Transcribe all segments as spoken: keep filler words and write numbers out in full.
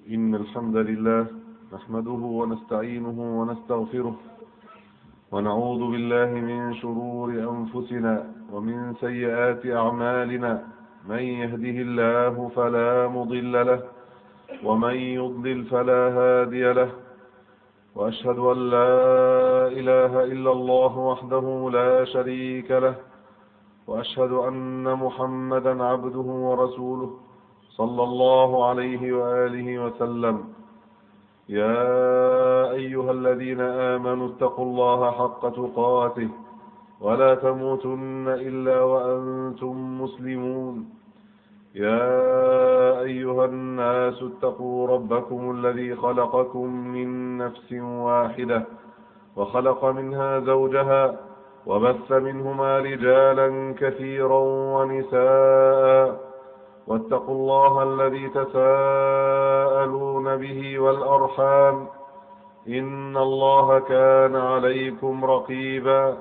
إن الحمد لله نحمده ونستعينه ونستغفره ونعوذ بالله من شرور أنفسنا ومن سيئات أعمالنا. من يهده الله فلا مضل له ومن يضلل فلا هادي له، وأشهد أن لا إله إلا الله وحده لا شريك له، وأشهد أن محمدا عبده ورسوله صلى الله عليه وآله وسلم. يا أيها الذين آمنوا اتقوا الله حق تقاته ولا تموتن إلا وأنتم مسلمون. يا أيها الناس اتقوا ربكم الذي خلقكم من نفس واحدة وخلق منها زوجها وبث منهما رجالا كثيرا ونساء، واتقوا الله الذي تساءلون به والأرحام إن الله كان عليكم رقيبا.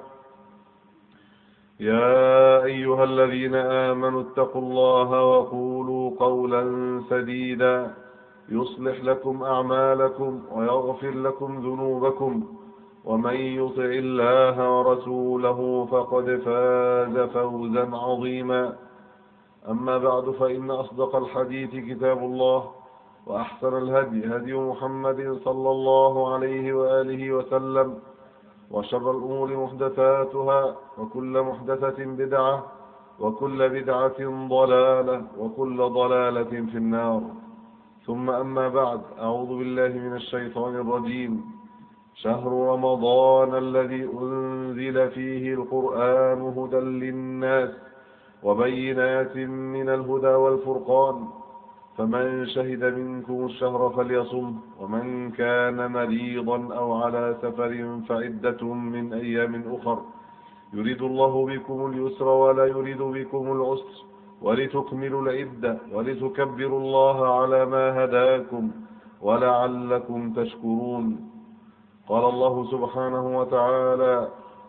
يا أيها الذين آمنوا اتقوا الله وقولوا قولا سديدا يصلح لكم أعمالكم ويغفر لكم ذنوبكم، ومن يطع الله ورسوله فقد فاز فوزا عظيما. أما بعد، فإن أصدق الحديث كتاب الله، وأحسن الهدي هدي محمد صلى الله عليه وآله وسلم، وشر الأمور محدثاتها، وكل محدثة بدعة، وكل بدعة ضلالة، وكل ضلالة في النار. ثم أما بعد، أعوذ بالله من الشيطان الرجيم. شهر رمضان الذي أنزل فيه القرآن هدى للناس وبينات من الهدى والفرقان، فمن شهد منكم الشهر فليصم، ومن كان مريضا أو على سفر فعدة من أيام أخر، يريد الله بكم اليسر ولا يريد بكم العسر، ولتكملوا العدة ولتكبروا الله على ما هداكم ولعلكم تشكرون. قال الله سبحانه وتعالى: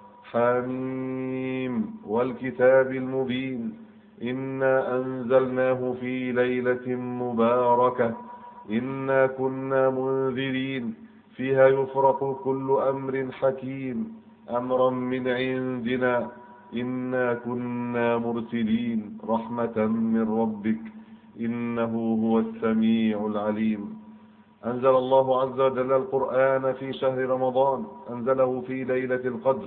حميم والكتاب المبين إنا أنزلناه في ليلة مباركة إنا كنا منذرين فيها يفرق كل أمر حكيم أمرا من عندنا إنا كنا مرسلين رحمة من ربك إنه هو السميع العليم. أنزل الله عز وجل القرآن في شهر رمضان، أنزله في ليلة القدر،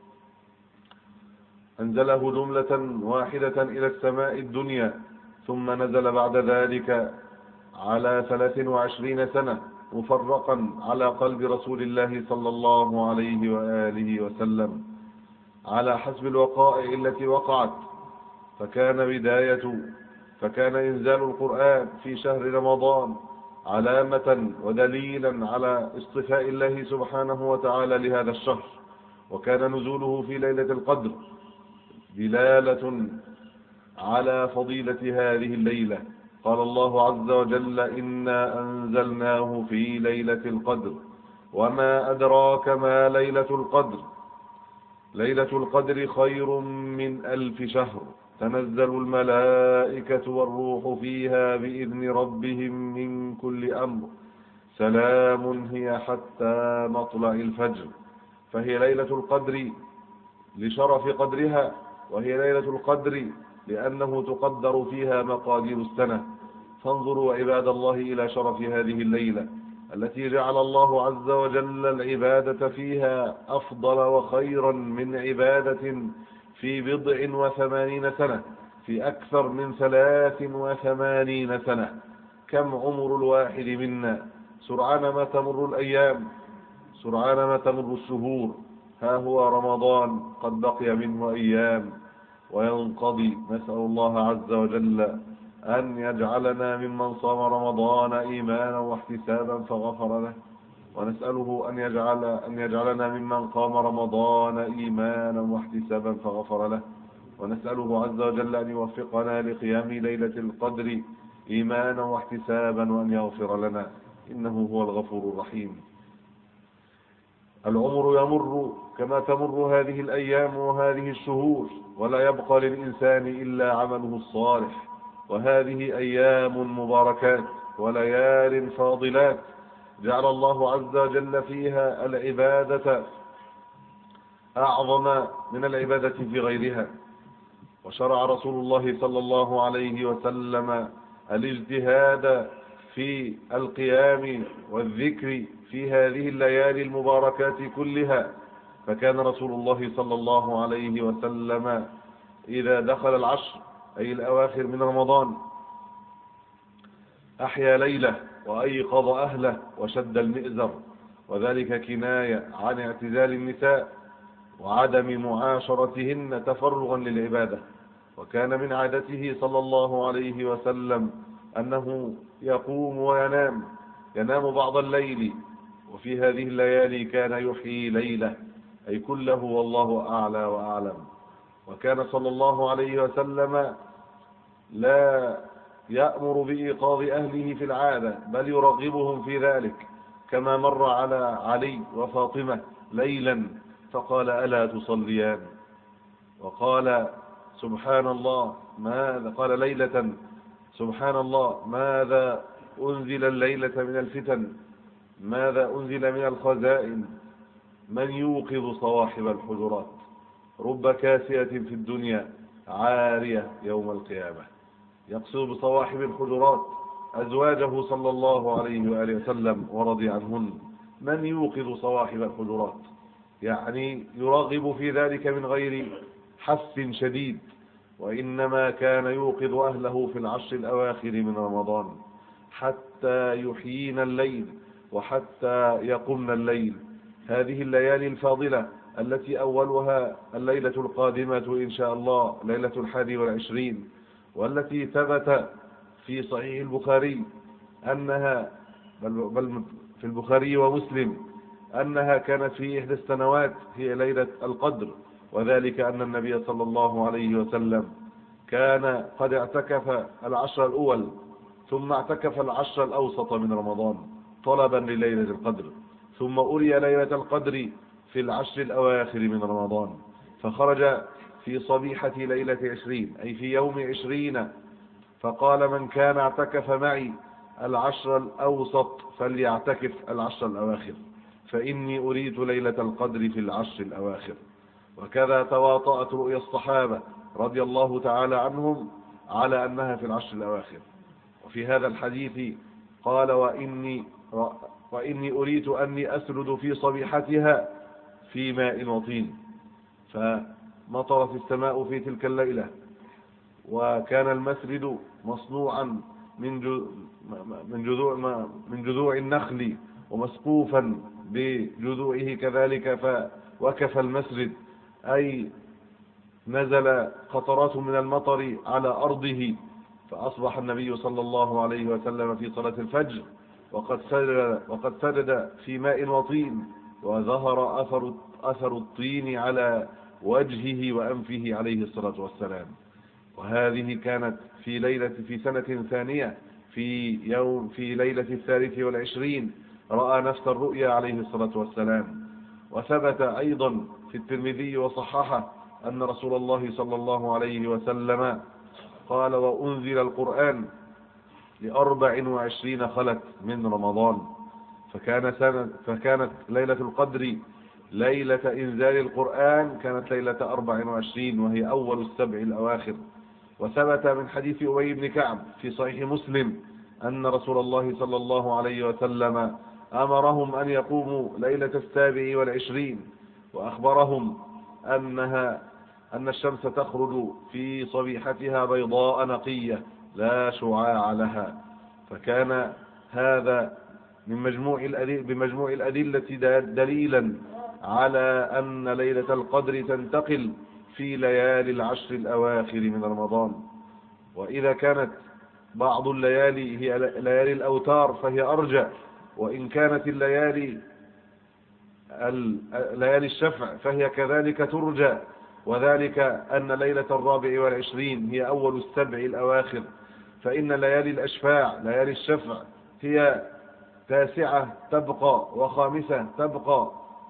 أنزله جملة واحدة إلى السماء الدنيا، ثم نزل بعد ذلك على ثلاث وعشرين سنة مفرقا على قلب رسول الله صلى الله عليه وآله وسلم على حسب الوقائع التي وقعت. فكان بداية فكان إنزال القرآن في شهر رمضان علامة ودليلا على اصطفاء الله سبحانه وتعالى لهذا الشهر، وكان نزوله في ليلة القدر دلالة على فضيلة هذه الليلة. قال الله عز وجل: إنا أنزلناه في ليلة القدر وما أدراك ما ليلة القدر ليلة القدر خير من ألف شهر تنزل الملائكة والروح فيها بإذن ربهم من كل أمر سلام هي حتى مطلع الفجر. فهي ليلة القدر لشرف قدرها، وهي ليلة القدر لأنه تقدر فيها مقادير السنة. فانظروا عباد الله إلى شرف هذه الليلة التي جعل الله عز وجل العبادة فيها أفضل وخيرا من عبادة في بضع وثمانين سنة، في أكثر من ثلاث وثمانين سنة. كم عمر الواحد منا؟ سرعان ما تمر الأيام، سرعان ما تمر الشهور. ها هو رمضان قد بقي منه أيام وينقضي. نسأل الله عز وجل أن يجعلنا ممن صام رمضان إيمانا واحتسابا فغفر له، ونسأله أن يجعل أن يجعلنا ممن قام رمضان إيمانا واحتسابا فغفر له، ونسأله عز وجل أن يوفقنا لقيام ليلة القدر إيمانا واحتسابا وأن يغفر لنا إنه هو الغفور الرحيم. العمر يمر كما تمر هذه الأيام وهذه الشهور، ولا يبقى للإنسان إلا عمله الصالح. وهذه أيام مباركات وليال فاضلات جعل الله عز وجل فيها العبادة أعظم من العبادة في غيرها. وشرع رسول الله صلى الله عليه وسلم الاجتهاد في القيام والذكر في هذه الليالي المباركات كلها. فكان رسول الله صلى الله عليه وسلم إذا دخل العشر أي الأواخر من رمضان أحيا ليلة وأيقظ أهله وشد المئزر، وذلك كناية عن اعتزال النساء وعدم معاشرتهن تفرغا للعبادة. وكان من عادته صلى الله عليه وسلم أنه يقوم وينام ينام بعض الليل، وفي هذه الليالي كان يحيي ليلة أي كله والله أعلى وأعلم. وكان صلى الله عليه وسلم لا يأمر بإيقاظ أهله في العادة بل يرغبهم في ذلك، كما مر على علي وفاطمة ليلا فقال ألا تصليان، وقال سبحان الله ماذا قال ليلة سبحان الله ماذا أنزل الليلة من الفتن، ماذا أنزل من الخزائن، من يوقظ صواحب الحجرات، رب كاسية في الدنيا عارية يوم القيامة. يقصد بصواحب الحجرات أزواجه صلى الله عليه وآله وسلم ورضي عنهن. من يوقظ صواحب الحجرات يعني يرغب في ذلك من غير حث شديد، وإنما كان يوقظ أهله في العشر الأواخر من رمضان حتى يحيين الليل وحتى يقمن الليل. هذه الليالي الفاضلة التي أولها الليلة القادمة إن شاء الله ليلة الحادي والعشرين، والتي ثبت في صحيح البخاري أنها بل بل في البخاري ومسلم أنها كانت في إحدى السنوات هي ليلة القدر، وذلك أن النبي صلى الله عليه وسلم كان قد اعتكف العشر الأول ثم اعتكف العشر الأوسط من رمضان طلبا لليلة القدر، ثم أري ليلة القدر في العشر الأواخر من رمضان، فخرج في صبيحة ليلة عشرين أي في يوم عشرين فقال من كان اعتكف معي العشر الأوسط فليعتكف العشر الأواخر فإني أريد ليلة القدر في العشر الأواخر. وكذا تواطأت رؤيا الصحابة رضي الله تعالى عنهم على أنها في العشر الأواخر. وفي هذا الحديث قال وإني, وإني أريد أني أسرد في صبيحتها في ماء وطين، فمطرت السماء في تلك الليلة، وكان المسرد مصنوعا من من جذوع من جذوع النخل ومسقوفا بجذوعه كذلك، فوكف المسرد أي نزل قطرات من المطر على أرضه، فأصبح النبي صلى الله عليه وسلم في صلاة الفجر وقد سجد وقد سجد في ماء وطين، وظهر أثر أثر الطين على وجهه وأنفه عليه الصلاة والسلام. وهذه كانت في ليلة في سنة ثانية في يوم في ليلة الثالث والعشرين رأى نفس الرؤيا عليه الصلاة والسلام. وثبت أيضا في الترمذي وصححه أن رسول الله صلى الله عليه وسلم قال وأنزل القرآن لأربع وعشرين خلت من رمضان، فكان سنة فكانت ليلة القدر ليلة إنزال القرآن كانت ليلة أربع وعشرين وهي أول السبع الأواخر. وثبت من حديث أبي بن كعب في صحيح مسلم أن رسول الله صلى الله عليه وسلم أمرهم أن يقوموا ليلة السابع والعشرين، وأخبرهم أنها أن الشمس تخرج في صبيحتها بيضاء نقية لا شعاع لها. فكان هذا من مجموع الأدلة بمجموع الأدلة دليلا على أن ليلة القدر تنتقل في ليالي العشر الأواخر من رمضان. وإذا كانت بعض الليالي هي ليالي الأوتار فهي أرجى، وإن كانت الليالي ليالي الشفع فهي كذلك ترجى، وذلك أن ليلة الرابع والعشرين هي أول السبع الأواخر، فإن ليالي الأشفاع ليالي الشفع هي تاسعة تبقى وخامسة تبقى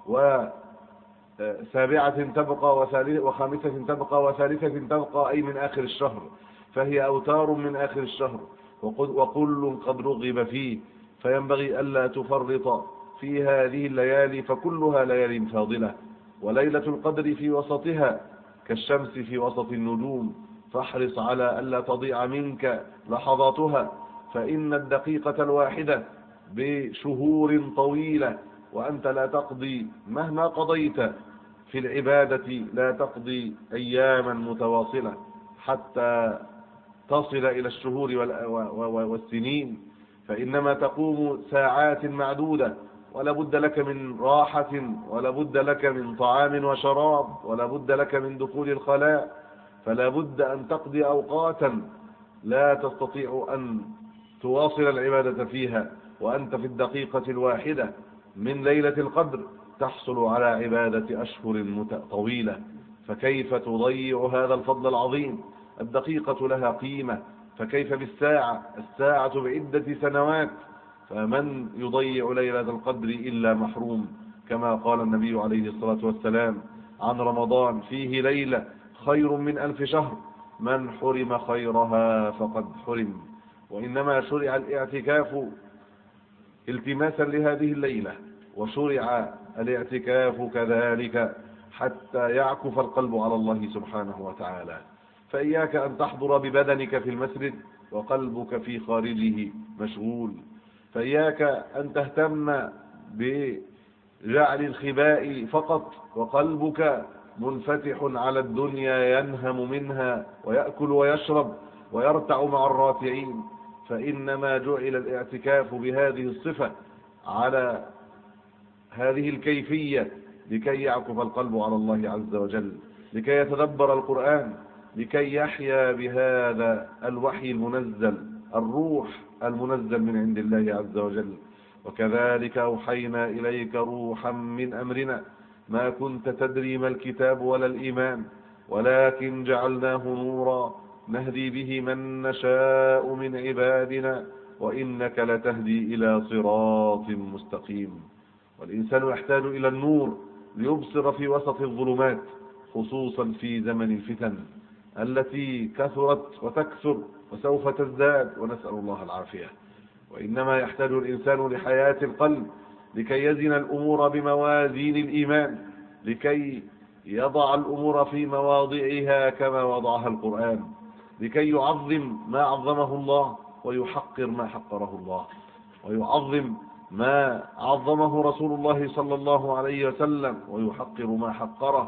وسابعة تبقى وخامسة تبقى وثالثة تبقى أي من آخر الشهر، فهي أوتار من آخر الشهر. وكل قد رغب فيه، فينبغي ألا تفرط في هذه الليالي، فكلها ليالي فاضلة، وليلة القدر في وسطها كالشمس في وسط النجوم، فاحرص على ألا تضيع منك لحظاتها، فإن الدقيقة الواحدة بشهور طويلة، وأنت لا تقضي مهما قضيت في العبادة لا تقضي أياما متواصلة حتى تصل إلى الشهور والسنين، فإنما تقوم ساعات معدودة، ولا بد لك من راحة، ولا بد لك من طعام وشراب، ولا بد لك من دخول الخلاء، فلا بد أن تقضي أوقاتا لا تستطيع أن تواصل العبادة فيها، وأنت في الدقيقة الواحدة من ليلة القدر تحصل على عبادة أشهر طويلة، فكيف تضيع هذا الفضل العظيم؟ الدقيقة لها قيمة، فكيف بالساعة؟ الساعة بعدة سنوات، فمن يضيع ليلة القدر إلا محروم، كما قال النبي عليه الصلاة والسلام عن رمضان: فيه ليلة خير من ألف شهر، من حرم خيرها فقد حرم. وإنما شرع الاعتكاف التماسا لهذه الليلة، وشرع الاعتكاف كذلك حتى يعكف القلب على الله سبحانه وتعالى. فإياك أن تحضر ببدنك في المسجد وقلبك في خارجه مشغول، فإياك أن تهتم بجعل الخباء فقط وقلبك منفتح على الدنيا، ينهم منها ويأكل ويشرب ويرتع مع الراتعين، فإنما جعل الاعتكاف بهذه الصفة على هذه الكيفية لكي يعكف القلب على الله عز وجل، لكي يتدبر القرآن، لكي يحيا بهذا الوحي المنزل، الروح المنزل من عند الله عز وجل. وكذلك أوحينا إليك روحا من أمرنا ما كنت تدري ما الكتاب ولا الإيمان، ولكن جعلناه نورا نهدي به من نشاء من عبادنا وإنك لتهدي إلى صراط مستقيم. والإنسان يحتاج إلى النور ليبصر في وسط الظلمات، خصوصا في زمن الفتن التي كثرت وتكثر وسوف تزداد، ونسأل الله العافية. وإنما يحتاج الإنسان لحياة القلب لكي يزن الأمور بموازين الإيمان، لكي يضع الأمور في مواضعها كما وضعها القرآن، لكي يعظم ما عظمه الله ويحقر ما حقره الله، ويعظم ما عظمه رسول الله صلى الله عليه وسلم ويحقر ما حقره،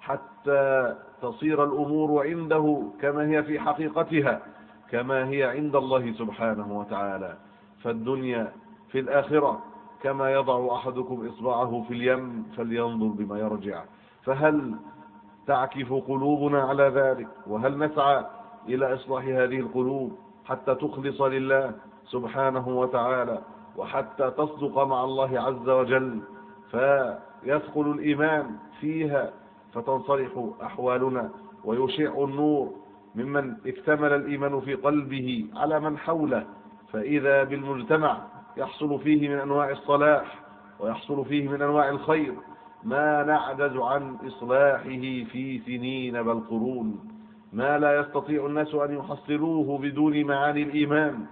حتى تصير الأمور عنده كما هي في حقيقتها، كما هي عند الله سبحانه وتعالى. فالدنيا في الآخرة كما يضع أحدكم إصبعه في اليم فلينظر بما يرجع. فهل تعكف قلوبنا على ذلك؟ وهل نسعى إلى إصلاح هذه القلوب حتى تخلص لله سبحانه وتعالى، وحتى تصدق مع الله عز وجل، فيدخل الإيمان فيها فتنصلح أحوالنا ويشع النور ممن اكتمل الإيمان في قلبه على من حوله، فإذا بالمجتمع يحصل فيه من أنواع الصلاح ويحصل فيه من أنواع الخير ما نعجز عن إصلاحه في سنين بل قرون، ما لا يستطيع الناس أن يحصلوه بدون معاني الإيمان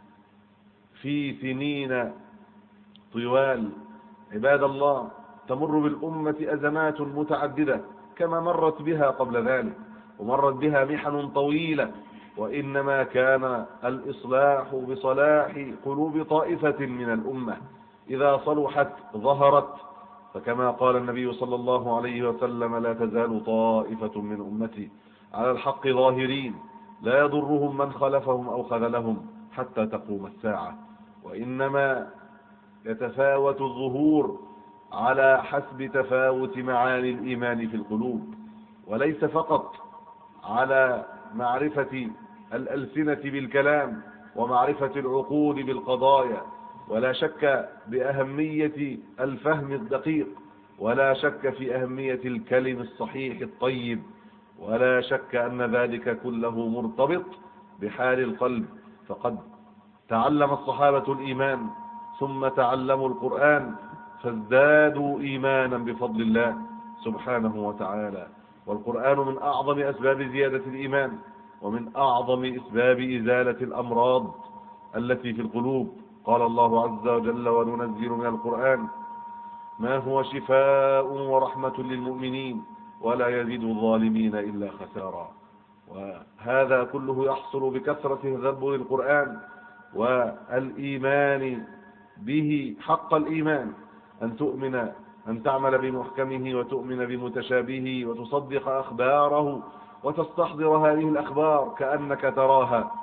في سنين طوال. عباد الله، تمر بالأمة أزمات متعددة كما مرت بها قبل ذلك، ومرت بها محن طويلة، وإنما كان الإصلاح بصلاح قلوب طائفة من الأمة، إذا صلحت ظهرت، فكما قال النبي صلى الله عليه وسلم: لا تزال طائفة من أمتي على الحق ظاهرين لا يضرهم من خلفهم أو خذلهم حتى تقوم الساعة. وإنما يتفاوت الظهور على حسب تفاوت معاني الإيمان في القلوب، وليس فقط على معرفة الألسنة بالكلام ومعرفة العقول بالقضايا، ولا شك بأهمية الفهم الدقيق، ولا شك في أهمية الكلم الصحيح الطيب، ولا شك أن ذلك كله مرتبط بحال القلب. فقد تعلم الصحابة الإيمان ثم تعلموا القرآن فازدادوا إيمانا بفضل الله سبحانه وتعالى. والقرآن من أعظم أسباب زيادة الإيمان، ومن أعظم أسباب إزالة الأمراض التي في القلوب. قال الله عز وجل: وننزل من القرآن ما هو شفاء ورحمة للمؤمنين ولا يزيد الظالمين إلا خسارا. وهذا كله يحصل بكثرة تدبر القرآن والإيمان به حق الإيمان، أن تؤمن أن تعمل بمحكمه وتؤمن بمتشابهه وتصدق أخباره وتستحضر هذه الأخبار كأنك تراها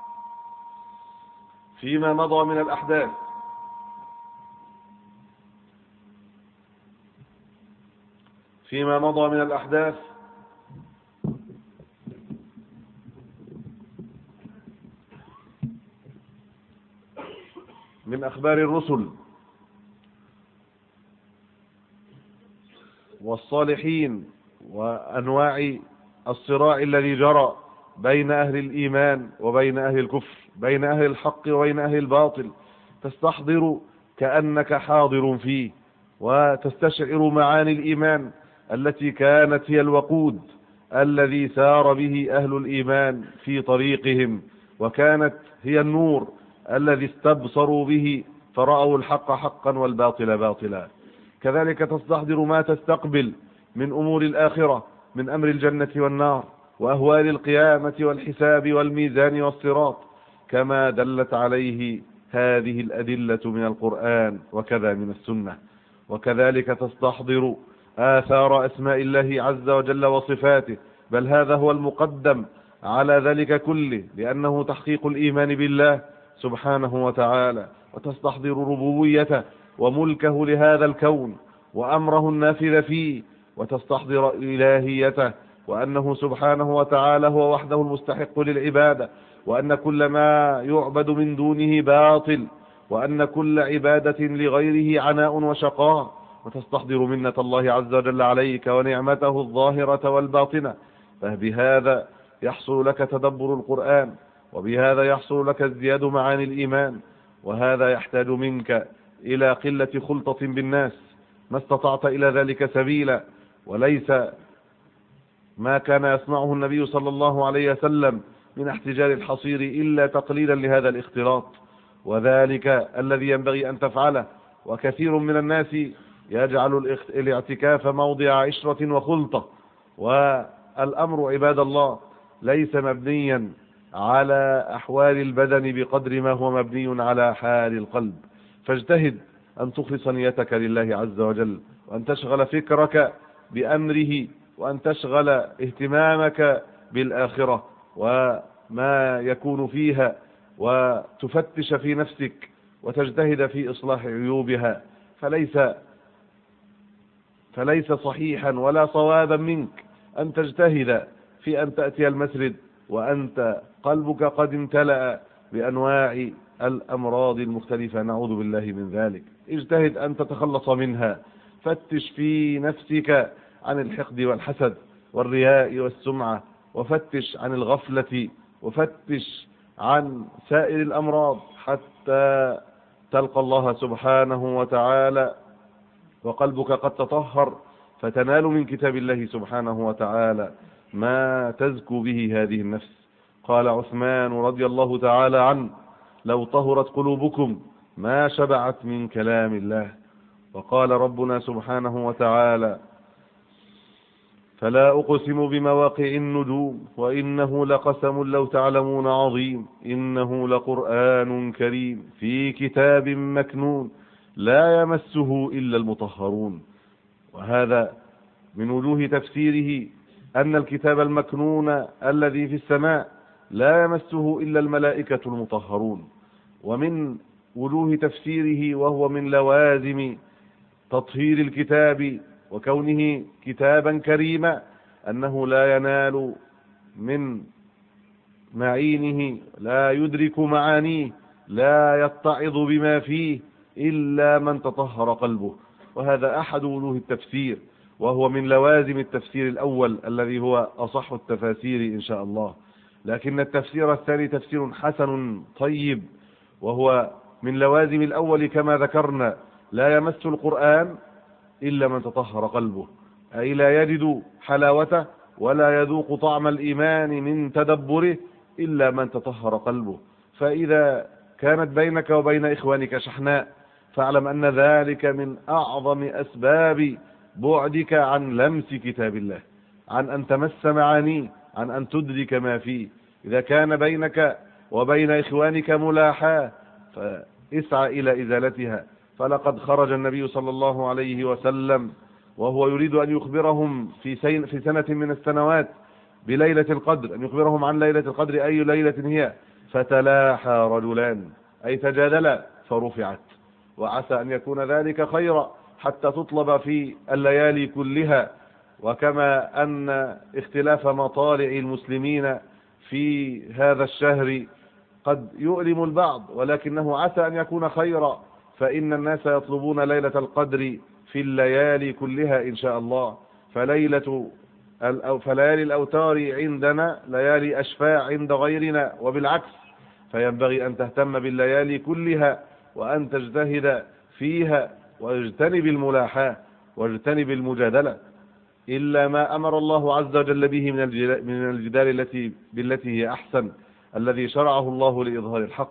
فيما مضى من الأحداث. فيما مضى من الأحداث من أخبار الرسل والصالحين وأنواع الصراع الذي جرى بين أهل الإيمان وبين أهل الكفر، بين أهل الحق وبين أهل الباطل، تستحضر كأنك حاضر فيه وتستشعر معاني الإيمان التي كانت هي الوقود الذي سار به أهل الإيمان في طريقهم، وكانت هي النور الذي استبصروا به فرأوا الحق حقا والباطل باطلا. كذلك تستحضر ما تستقبل من أمور الآخرة، من أمر الجنة والنار وأهوال القيامة والحساب والميزان والصراط، كما دلت عليه هذه الأدلة من القرآن وكذا من السنة. وكذلك تستحضر آثار أسماء الله عز وجل وصفاته، بل هذا هو المقدم على ذلك كله، لأنه تحقيق الإيمان بالله سبحانه وتعالى، وتستحضر ربوبيته وملكه لهذا الكون وأمره النافذ فيه، وتستحضر إلهيته وأنه سبحانه وتعالى هو وحده المستحق للعبادة، وأن كل ما يعبد من دونه باطل، وأن كل عبادة لغيره عناء وشقاء. وتستحضر منة الله عز وجل عليك ونعمته الظاهرة والباطنة، فبهذا يحصل لك تدبر القرآن، وبهذا يحصل لك ازدياد معاني الإيمان. وهذا يحتاج منك إلى قلة خلطة بالناس ما استطعت إلى ذلك سبيلا، وليس ما كان يصنعه النبي صلى الله عليه وسلم من احتجار الحصير إلا تقليلا لهذا الاختلاط، وذلك الذي ينبغي أن تفعله. وكثير من الناس يجعل الاعتكاف موضع عشرة وخلطة، والأمر عباد الله ليس مبنيا على أحوال البدن بقدر ما هو مبني على حال القلب. فاجتهد أن تخلص نيتك لله عز وجل، وأن تشغل فكرك بأمره، وأن تشغل اهتمامك بالآخرة وما يكون فيها، وتفتش في نفسك وتجتهد في إصلاح عيوبها. فليس فليس صحيحا ولا صوابا منك أن تجتهد في أن تأتي المسجد وأنت قلبك قد امتلأ بأنواع الأمراض المختلفة، نعوذ بالله من ذلك. اجتهد أن تتخلص منها، فتش في نفسك عن الحقد والحسد والرياء والسمعة، وفتش عن الغفلة، وفتش عن سائر الأمراض حتى تلقى الله سبحانه وتعالى وقلبك قد تطهر، فتنال من كتاب الله سبحانه وتعالى ما تزكو به هذه النفس. قال عثمان رضي الله تعالى عنه: لو طهرت قلوبكم ما شبعت من كلام الله. وقال ربنا سبحانه وتعالى: فلا أقسم بمواقع النجوم وإنه لقسم لو تعلمون عظيم إنه لقرآن كريم في كتاب مكنون لا يمسه إلا المطهرون. وهذا من وجوه تفسيره أن الكتاب المكنون الذي في السماء لا يمسه إلا الملائكة المطهرون. ومن وجوه تفسيره وهو من لوازم تطهير الكتاب وكونه كتابا كريما أنه لا ينال من معينه، لا يدرك معانيه، لا يتعظ بما فيه إلا من تطهر قلبه. وهذا أحد وجوه التفسير، وهو من لوازم التفسير الأول الذي هو أصح التفاسير إن شاء الله. لكن التفسير الثاني تفسير حسن طيب، وهو من لوازم الأول كما ذكرنا: لا يمس القرآن إلا من تطهر قلبه، أي لا يجد حلاوته ولا يذوق طعم الإيمان من تدبره إلا من تطهر قلبه. فإذا كانت بينك وبين إخوانك شحناء، فاعلم أن ذلك من أعظم أسباب بعدك عن لمس كتاب الله، عن أن تمس معانيه، عن أن تدرك ما فيه. إذا كان بينك وبين إخوانك ملاحاة فاسعى إلى إزالتها. فلقد خرج النبي صلى الله عليه وسلم وهو يريد أن يخبرهم في في سنة من السنوات بليلة القدر، أن يخبرهم عن ليلة القدر أي ليلة هي، فتلاحى رجلان أي تجادلا فرفعت، وعسى أن يكون ذلك خيرا حتى تطلب في الليالي كلها. وكما أن اختلاف مطالع المسلمين في هذا الشهر قد يؤلم البعض، ولكنه عسى أن يكون خيرا، فإن الناس يطلبون ليلة القدر في الليالي كلها إن شاء الله. فليلة فليالي الأوتار عندنا ليالي أشفاع عند غيرنا، وبالعكس، فينبغي أن تهتم بالليالي كلها وأن تجتهد فيها، واجتنب الملاحاة واجتنب المجادلة، إلا ما أمر الله عز وجل به من الجدال التي بالتي هي أحسن، الذي شرعه الله لإظهار الحق.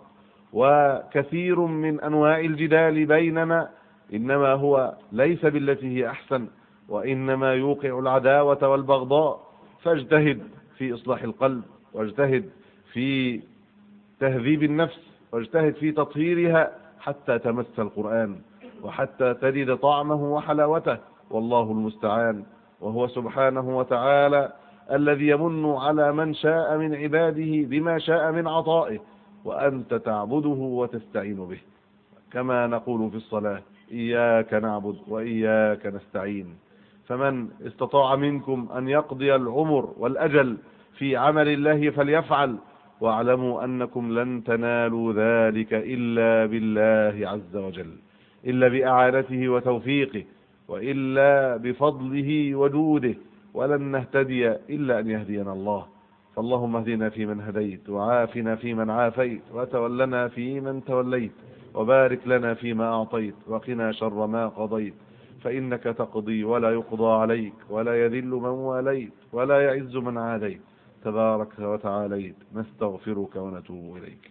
وكثير من أنواع الجدال بيننا إنما هو ليس بالتي هي أحسن، وإنما يوقع العداوة والبغضاء. فاجتهد في إصلاح القلب، واجتهد في تهذيب النفس، واجتهد في تطهيرها حتى تمس القرآن وحتى تجد طعمه وحلاوته، والله المستعان. وهو سبحانه وتعالى الذي يمن على من شاء من عباده بما شاء من عطائه، وأنت تعبده وتستعين به، كما نقول في الصلاة: إياك نعبد وإياك نستعين. فمن استطاع منكم أن يقضي العمر والأجل في عمل الله فليفعل، واعلموا أنكم لن تنالوا ذلك إلا بالله عز وجل، إلا بإعانته وتوفيقه، وإلا بفضله وجوده، ولن نهتدي إلا أن يهدينا الله. فاللهم اهدنا فيمن هديت، وعافنا فيمن عافيت، وتولنا فيمن توليت، وبارك لنا فيما أعطيت، وقنا شر ما قضيت، فإنك تقضي ولا يقضى عليك، ولا يذل من واليت، ولا يعز من عاديت، تبارك وتعاليت. نستغفرك ونتوب إليك.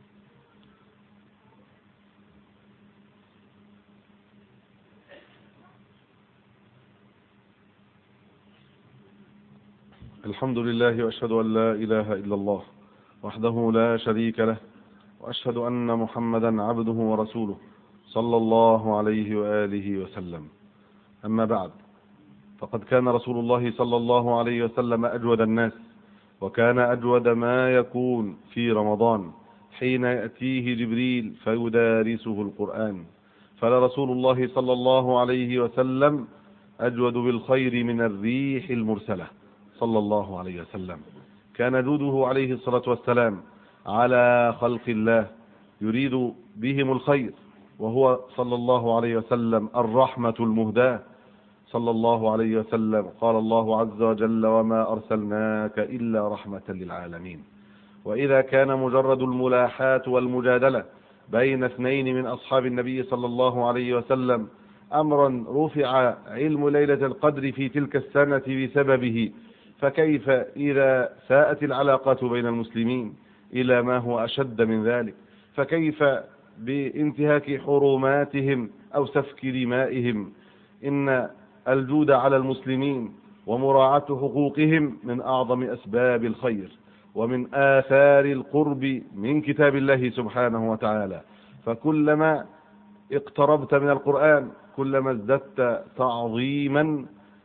الحمد لله، وأشهد أن لا إله إلا الله وحده لا شريك له، وأشهد أن محمدا عبده ورسوله صلى الله عليه وآله وسلم. أما بعد، فقد كان رسول الله صلى الله عليه وسلم أجود الناس، وكان أجود ما يكون في رمضان حين يأتيه جبريل فيدارسه القرآن. فلرسول الله صلى الله عليه وسلم أجود بالخير من الريح المرسلة صلى الله عليه وسلم. كان جوده عليه الصلاة والسلام على خلق الله يريد بهم الخير، وهو صلى الله عليه وسلم الرحمة المهداة صلى الله عليه وسلم. قال الله عز وجل: وما أرسلناك إلا رحمة للعالمين. وإذا كان مجرد الملاحاة والمجادلة بين اثنين من أصحاب النبي صلى الله عليه وسلم أمرا رفع علم ليلة القدر في تلك السنة بسببه، فكيف إذا ساءت العلاقات بين المسلمين إلى ما هو أشد من ذلك؟ فكيف بانتهاك حرماتهم أو سفك دمائهم؟ إن الجود على المسلمين ومراعاة حقوقهم من أعظم أسباب الخير ومن آثار القرب من كتاب الله سبحانه وتعالى. فكلما اقتربت من القرآن كلما ازددت تعظيما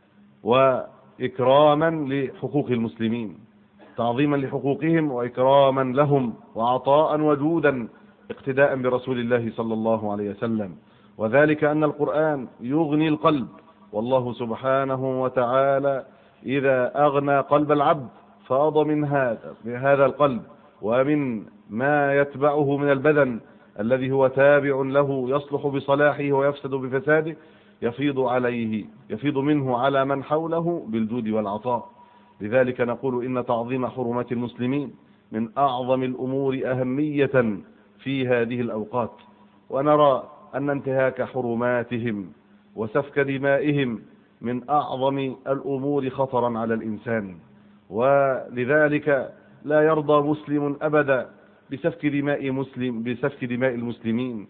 وإكراما لحقوق المسلمين، تعظيما لحقوقهم وإكراما لهم وعطاء وجودا اقتداء برسول الله صلى الله عليه وسلم. وذلك أن القرآن يغني القلب، والله سبحانه وتعالى إذا أغنى قلب العبد فاض من هذا من هذا القلب ومن ما يتبعه من البدن الذي هو تابع له يصلح بصلاحه ويفسد بفساده، يفيض عليه يفيض منه على من حوله بالجود والعطاء. لذلك نقول إن تعظيم حرمات المسلمين من أعظم الأمور أهمية في هذه الأوقات، ونرى أن انتهاك حرماتهم وسفك دمائهم من أعظم الأمور خطرا على الإنسان. ولذلك لا يرضى مسلم أبدا بسفك دماء مسلم بسفك دماء المسلمين،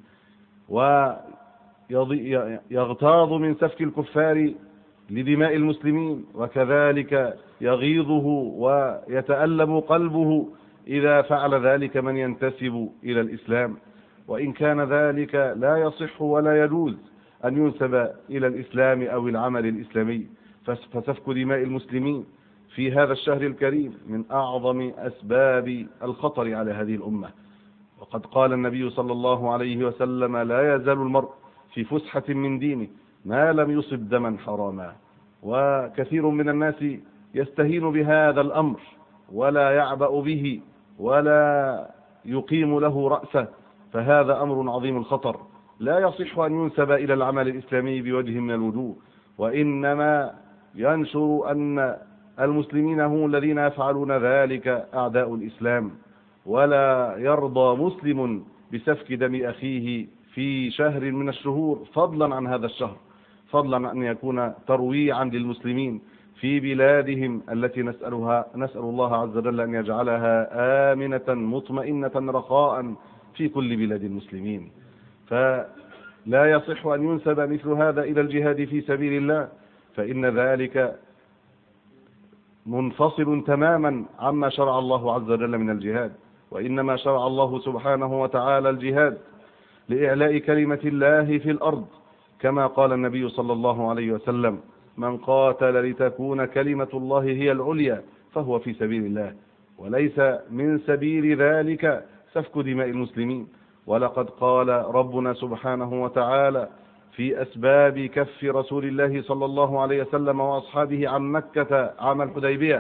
ويغتاظ من سفك الكفار لدماء المسلمين، وكذلك يغيظه ويتألم قلبه إذا فعل ذلك من ينتسب إلى الإسلام، وإن كان ذلك لا يصح ولا يجوز أن ينسب إلى الإسلام أو العمل الإسلامي. فسفك دماء المسلمين في هذا الشهر الكريم من أعظم أسباب الخطر على هذه الأمة. وقد قال النبي صلى الله عليه وسلم: لا يزال المرء في فسحة من دينه ما لم يصب دما حراما. وكثير من الناس يستهين بهذا الأمر ولا يعبأ به ولا يقيم له رأسه، فهذا أمر عظيم الخطر لا يصح أن ينسب إلى العمل الإسلامي بوجه من الوجوه، وإنما ينشر أن المسلمين هم الذين يفعلون ذلك أعداء الإسلام، ولا يرضى مسلم بسفك دم أخيه في شهر من الشهور، فضلا عن هذا الشهر، فضلا عن أن يكون ترويعا للمسلمين في بلادهم التي نسألها نسأل الله عز وجل أن يجعلها آمنة مطمئنة رخاء في كل بلاد المسلمين. فلا يصح أن ينسب مثل هذا إلى الجهاد في سبيل الله، فإن ذلك منفصل تماما عما شرع الله عز وجل من الجهاد، وإنما شرع الله سبحانه وتعالى الجهاد لإعلاء كلمة الله في الأرض، كما قال النبي صلى الله عليه وسلم: من قاتل لتكون كلمة الله هي العليا فهو في سبيل الله، وليس من سبيل ذلك سفك دماء المسلمين. ولقد قال ربنا سبحانه وتعالى في أسباب كف رسول الله صلى الله عليه وسلم وأصحابه عن مكة عام الحديبية: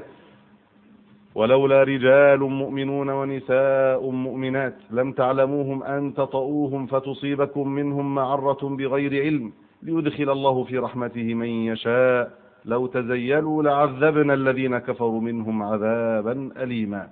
ولولا رجال مؤمنون ونساء مؤمنات لم تعلموهم أن تطؤوهم فتصيبكم منهم معرة بغير علم ليدخل الله في رحمته من يشاء لو تزيلوا لعذبنا الذين كفروا منهم عذابا أليما.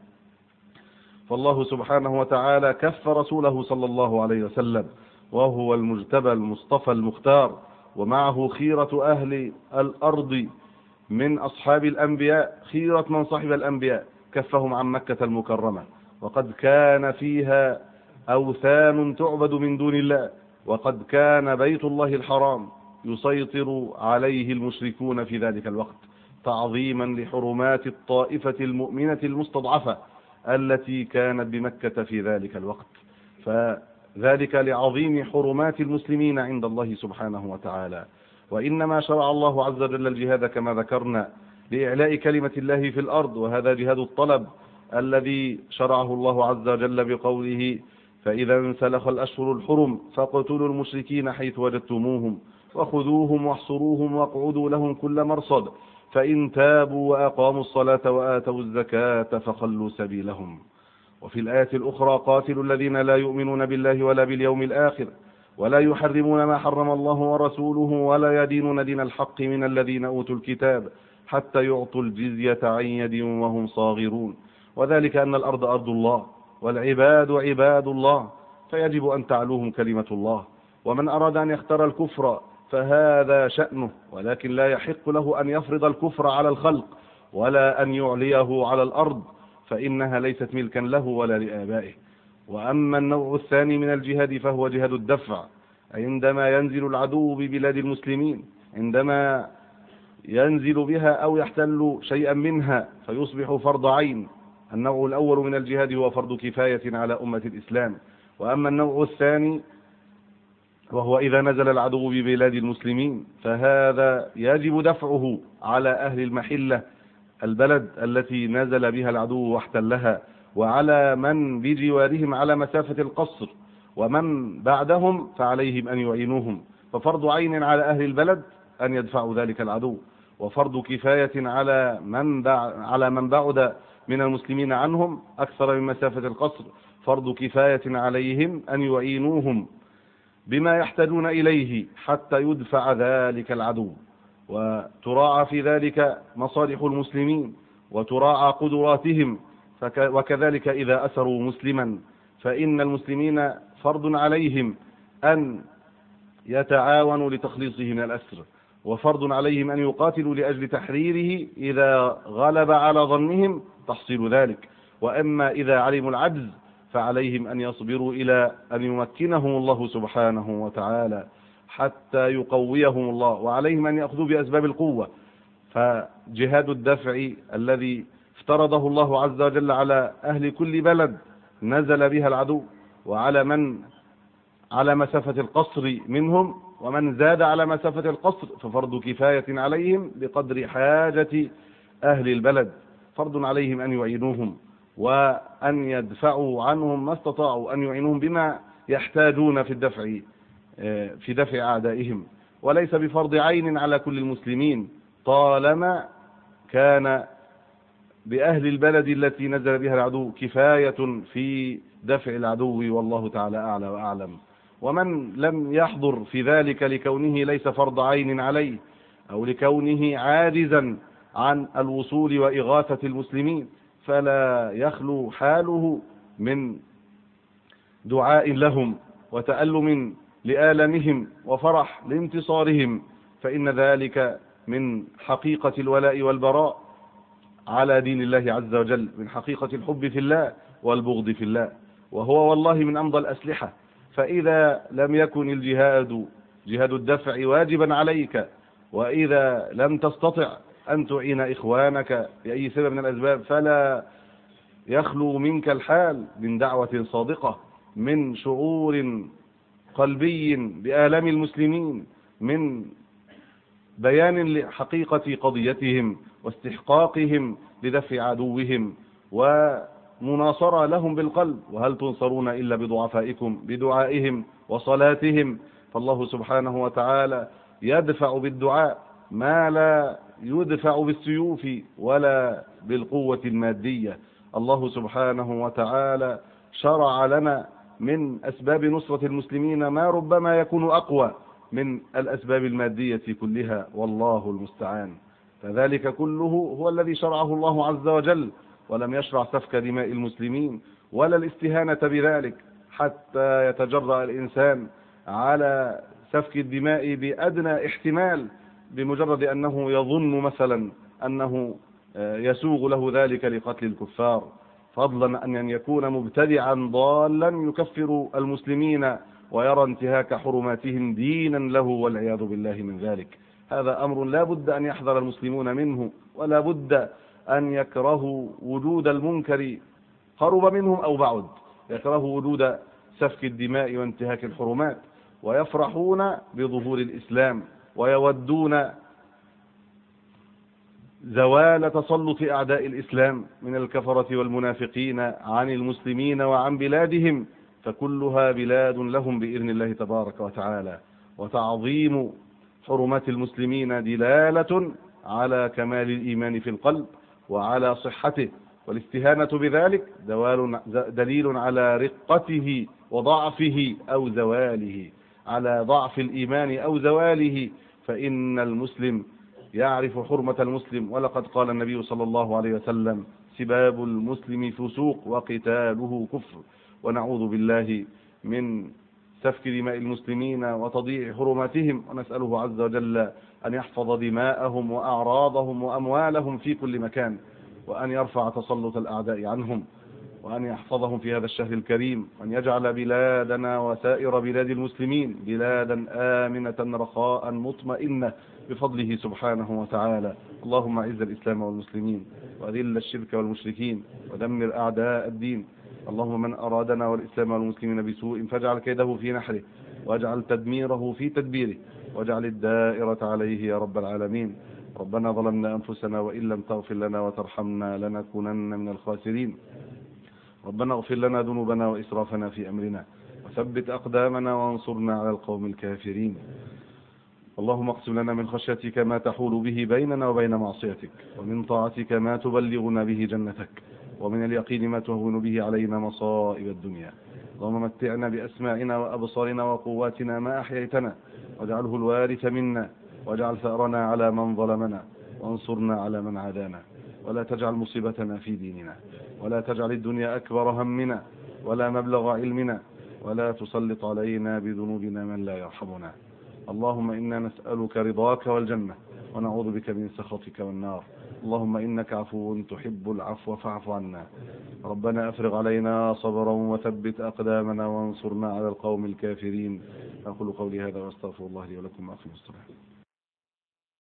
فالله سبحانه وتعالى كف رسوله صلى الله عليه وسلم، وهو المجتبى المصطفى المختار، ومعه خيرة أهل الأرض من أصحاب الأنبياء، خيرة من صحب الأنبياء، كفهم عن مكة المكرمة، وقد كان فيها أوثان تعبد من دون الله، وقد كان بيت الله الحرام يسيطر عليه المشركون في ذلك الوقت تعظيما لحرمات الطائفة المؤمنة المستضعفة التي كانت بمكة في ذلك الوقت، فذلك لعظيم حرمات المسلمين عند الله سبحانه وتعالى. وإنما شرع الله عز وجل الجهاد كما ذكرنا لإعلاء كلمة الله في الأرض، وهذا جهاد الطلب الذي شرعه الله عز وجل بقوله: فإذا انسلخ الأشهر الحرم فاقتلوا المشركين حيث وجدتموهم وخذوهم واحصروهم واقعدوا لهم كل مرصد فإن تابوا وأقاموا الصلاة وآتوا الزكاة فخلوا سبيلهم. وفي الآية الأخرى: قاتلوا الذين لا يؤمنون بالله ولا باليوم الآخر ولا يحرمون ما حرم الله ورسوله ولا يدينون دين الحق من الذين أوتوا الكتاب حتى يعطوا الجزية عن يد وهم صاغرون، وذلك أن الأرض أرض الله والعباد عباد الله، فيجب أن تعلوهم كلمة الله. ومن أراد أن يختار الكفر فهذا شأنه، ولكن لا يحق له أن يفرض الكفر على الخلق ولا أن يعليه على الأرض، فإنها ليست ملكا له ولا لآبائه. وأما النوع الثاني من الجهاد فهو جهاد الدفع، عندما ينزل العدو ببلاد المسلمين، عندما ينزل بها أو يحتل شيئا منها فيصبح فرض عين. النوع الأول من الجهاد هو فرض كفاية على أمة الإسلام. وأما النوع الثاني وهو إذا نزل العدو ببلاد المسلمين فهذا يجب دفعه على أهل المحلة، البلد التي نزل بها العدو واحتلها، وعلى من بجوارهم على مسافة القصر، ومن بعدهم فعليهم أن يعينوهم. ففرض عين على أهل البلد أن يدفعوا ذلك العدو، وفرض كفاية على من على من بعد من المسلمين عنهم أكثر من مسافة القصر، فرض كفاية عليهم أن يعينوهم بما يحتاجون إليه حتى يدفع ذلك العدو، وتراعى في ذلك مصالح المسلمين وتراعى قدراتهم. وكذلك إذا أسروا مسلما فإن المسلمين فرض عليهم أن يتعاونوا لتخليصه من الأسر، وفرض عليهم أن يقاتلوا لأجل تحريره إذا غلب على ظنهم تحصيل ذلك. وأما إذا علموا العجز فعليهم أن يصبروا إلى أن يمكنهم الله سبحانه وتعالى حتى يقويهم الله، وعليهم أن يأخذوا بأسباب القوة. فجهاد الدفع الذي افترضه الله عز وجل على أهل كل بلد نزل بها العدو، وعلى من على مسافة القصر منهم، ومن زاد على مسافة القصر ففرض كفاية عليهم بقدر حاجة أهل البلد. فرض عليهم أن يعينوهم وأن يدفعوا عنهم ما استطاعوا، أن يعينوهم بما يحتاجون في الدفع في دفع أعدائهم، وليس بفرض عين على كل المسلمين طالما كان بأهل البلد التي نزل بها العدو كفاية في دفع العدو، والله تعالى أعلى وأعلم. ومن لم يحضر في ذلك لكونه ليس فرض عين عليه أو لكونه عاجزا عن الوصول وإغاثة المسلمين، فلا يخلو حاله من دعاء لهم وتألم لآلمهم وفرح لانتصارهم، فإن ذلك من حقيقة الولاء والبراء على دين الله عز وجل، من حقيقة الحب في الله والبغض في الله، وهو والله من أمضى الأسلحة. فإذا لم يكن الجهاد جهاد الدفع واجبا عليك، وإذا لم تستطع أن تعين إخوانك بأي سبب من الأسباب، فلا يخلو منك الحال من دعوة صادقة، من شعور قلبي بآلام المسلمين، من بيان لحقيقة قضيتهم واستحقاقهم لدفع عدوهم ومناصرة لهم بالقلب. وهل تنصرون إلا بضعفائكم بدعائهم وصلاتهم؟ فالله سبحانه وتعالى يدفع بالدعاء ما لا يدفع بالسيوف ولا بالقوة المادية. الله سبحانه وتعالى شرع لنا من أسباب نصرة المسلمين ما ربما يكون أقوى من الأسباب المادية كلها، والله المستعان. فذلك كله هو الذي شرعه الله عز وجل، ولم يشرع سفك دماء المسلمين ولا الاستهانة بذلك، حتى يتجرأ الإنسان على سفك الدماء بأدنى احتمال بمجرد أنه يظن مثلا أنه يسوغ له ذلك لقتل الكفار، فضلا أن يكون مبتدعا ضالا يكفر المسلمين ويرى انتهاك حرماتهم دينا له، والعياذ بالله من ذلك. هذا أمر لا بد أن يحذر المسلمون منه، ولا بد أن يكرهوا وجود المنكر قرب منهم أو بعد، يكرهوا وجود سفك الدماء وانتهاك الحرمات، ويفرحون بظهور الإسلام، ويودون زوال تسلط أعداء الإسلام من الكفرة والمنافقين عن المسلمين وعن بلادهم، فكلها بلاد لهم بإذن الله تبارك وتعالى. وتعظيم حرمات المسلمين دلالة على كمال الإيمان في القلب وعلى صحته، والاستهانة بذلك دليل على رقته وضعفه أو زواله، على ضعف الإيمان أو زواله. فإن المسلم يعرف حرمة المسلم، ولقد قال النبي صلى الله عليه وسلم: سباب المسلم فسوق وقتاله كفر. ونعوذ بالله من سفك دماء المسلمين وتضييع حرماتهم، ونسأله عز وجل أن يحفظ دماءهم وأعراضهم وأموالهم في كل مكان، وأن يرفع تسلط الأعداء عنهم، وأن يحفظهم في هذا الشهر الكريم، وأن يجعل بلادنا وسائر بلاد المسلمين بلادا آمنة رخاء مطمئنة بفضله سبحانه وتعالى. اللهم أعز الإسلام والمسلمين، وأذل الشرك والمشركين، ودمر أعداء الدين. اللهم من أرادنا والإسلام والمسلمين بسوء فاجعل كيده في نحره، واجعل تدميره في تدبيره، واجعل الدائرة عليه يا رب العالمين. ربنا ظلمنا أنفسنا وإن لم تغفر لنا وترحمنا لنكونن من الخاسرين. ربنا اغفر لنا ذنوبنا وإسرافنا في أمرنا، وثبت أقدامنا وانصرنا على القوم الكافرين. اللهم اقسم لنا من خشيتك ما تحول به بيننا وبين معصيتك، ومن طاعتك ما تبلغنا به جنتك، ومن اليقين ما تهون به علينا مصائب الدنيا. اللهم متعنا بأسماعنا وأبصارنا وقواتنا ما أحييتنا، واجعله الوارث منا، واجعل ثأرنا على من ظلمنا، وانصرنا على من عادانا، ولا تجعل مصيبتنا في ديننا، ولا تجعل الدنيا أكبر همنا ولا مبلغ علمنا، ولا تسلط علينا بذنوبنا من لا يرحمنا. اللهم إنا نسألك رضاك والجنة، ونعوذ بك من سخطك والنار. اللهم إنك عفو تحب العفو فاعف عنا. ربنا أفرغ علينا صبرا وثبت أقدامنا وانصرنا على القوم الكافرين. أقول قولي هذا واستغفر الله لي ولكم وأقم الصلاة.